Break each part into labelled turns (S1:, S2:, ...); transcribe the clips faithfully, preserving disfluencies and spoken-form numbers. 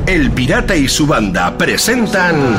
S1: El Pirata y su banda presentan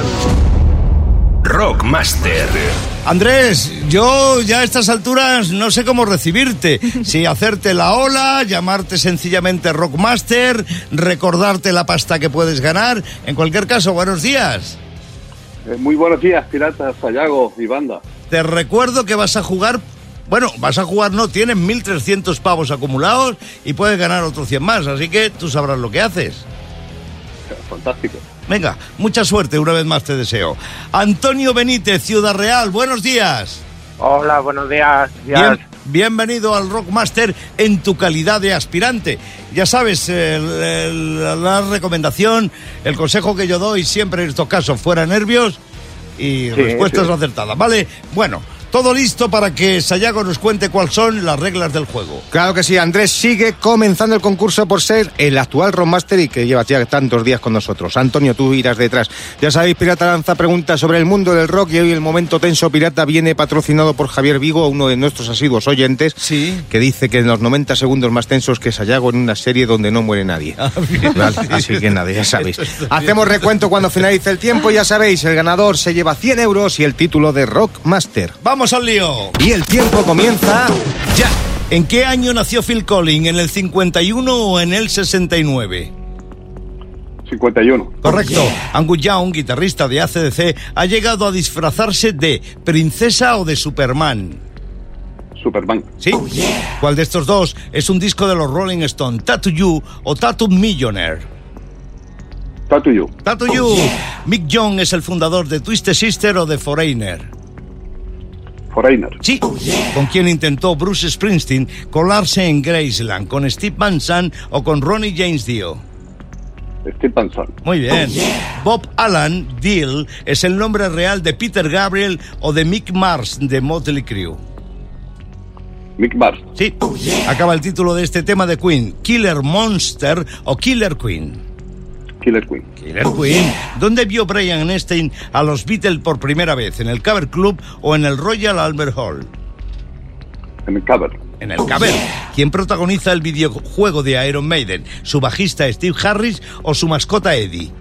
S1: Rockmaster.
S2: Andrés, yo ya a estas alturas no sé cómo recibirte. Si hacerte la ola, llamarte sencillamente Rockmaster, recordarte la pasta que puedes ganar. En cualquier caso, buenos días.
S3: Eh, muy buenos días, Pirata, Sayago y banda.
S2: Te recuerdo que vas a jugar... Bueno, vas a jugar, no, tienes mil trescientos pavos acumulados y puedes ganar otros cien más, así que tú sabrás lo que haces.
S3: Fantástico.
S2: Venga, mucha suerte, una vez más te deseo. Antonio Benítez, Ciudad Real, buenos días.
S4: Hola, buenos días.
S2: Bien, bienvenido al Rockmaster en tu calidad de aspirante. Ya sabes, el, el, la recomendación, el consejo que yo doy siempre en estos casos, fuera nervios y sí, respuestas sí. acertadas, ¿vale? Bueno, todo listo para que Sayago nos cuente cuáles son las reglas del juego.
S5: Claro que sí, Andrés, sigue comenzando el concurso por ser el actual Rockmaster y que lleva ya tantos días con nosotros. Antonio, tú irás detrás. Ya sabéis, Pirata lanza preguntas sobre el mundo del rock y hoy el Momento Tenso Pirata viene patrocinado por Javier Vigo, uno de nuestros asiduos oyentes,
S2: sí.
S5: que dice que en los noventa segundos más tensos que Sayago en una serie donde no muere nadie.
S2: Ah, bien,
S5: ¿vale? Así que nada, ya sabéis. Hacemos recuento cuando finalice el tiempo, ya sabéis, el ganador se lleva cien euros y el título de Rockmaster.
S2: ¡Vamos al lío!
S5: Y el tiempo comienza ya.
S2: ¿En qué año nació Phil Collins? ¿En el cincuenta y uno o en el sesenta y nueve?
S3: cincuenta y uno.
S2: Correcto. Oh, yeah. Angus Young, guitarrista de A C D C, ha llegado a disfrazarse de princesa o de Superman.
S3: Superman.
S2: ¿Sí? Oh, yeah. ¿Cuál de estos dos es un disco de los Rolling Stones? ¿Tattoo You o Tattoo Millionaire?
S3: Tattoo You.
S2: Tattoo You. Oh, yeah. Mick Young es el fundador de Twisted Sister o de Foreigner.
S3: Foreigner.
S2: Sí. Oh, yeah. ¿Con quién intentó Bruce Springsteen colarse en Graceland? ¿Con Steve Van Sant o con Ronnie James Dio?
S3: Steve Van Sant.
S2: Muy bien. Oh, yeah. Bob Alan Dio es el nombre real de Peter Gabriel o de Mick Mars de Motley Crue.
S3: Mick Mars.
S2: Sí. Oh, yeah. Acaba el título de este tema de Queen. ¿Killer Monster o Killer Queen?
S3: Killer Queen.
S2: Killer Queen. ¿Dónde vio Brian Epstein a los Beatles por primera vez? ¿En el Cavern Club o en el Royal Albert Hall?
S3: En el Cavern.
S2: En el Cavern. ¿Quién protagoniza el videojuego de Iron Maiden? ¿Su bajista Steve Harris o su mascota Eddie?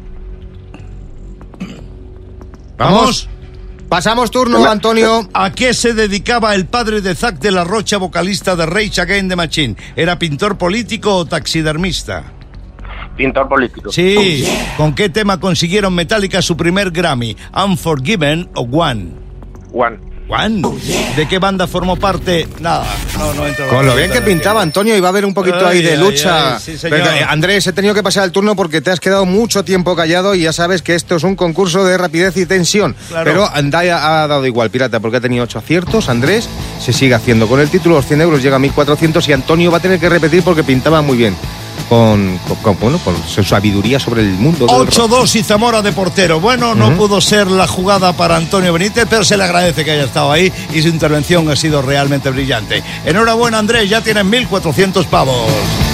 S2: ¿Vamos?
S5: Pasamos turno, Antonio.
S2: ¿A qué se dedicaba el padre de Zack de la Rocha, vocalista de Rage Against the Machine? ¿Era pintor político o taxidermista?
S4: Pintor político.
S2: Sí. Oh, yeah. ¿Con qué tema consiguieron Metallica su primer Grammy? ¿Unforgiven o One?
S4: One.
S2: One. Oh, yeah. ¿De qué banda formó parte? Nada. No, no entro.
S5: Con lo bien que pintaba Antonio, iba a haber un poquito ay, ahí de ay, lucha. Ay, sí, Pero, eh, Andrés, he tenido que pasar el turno porque te has quedado mucho tiempo callado y ya sabes que esto es un concurso de rapidez y tensión. Claro. Pero Andai ha dado igual, Pirata, porque ha tenido ocho aciertos. Andrés se sigue haciendo con el título, los cien euros llega a mil cuatrocientos y Antonio va a tener que repetir porque pintaba muy bien. Con, con, con, bueno, con su sabiduría sobre el mundo del
S2: ocho dos y Zamora de portero. Bueno, no uh-huh. pudo ser la jugada para Antonio Benítez, pero se le agradece que haya estado ahí y su intervención ha sido realmente brillante. Enhorabuena, Andrés, ya tienes mil cuatrocientos pavos.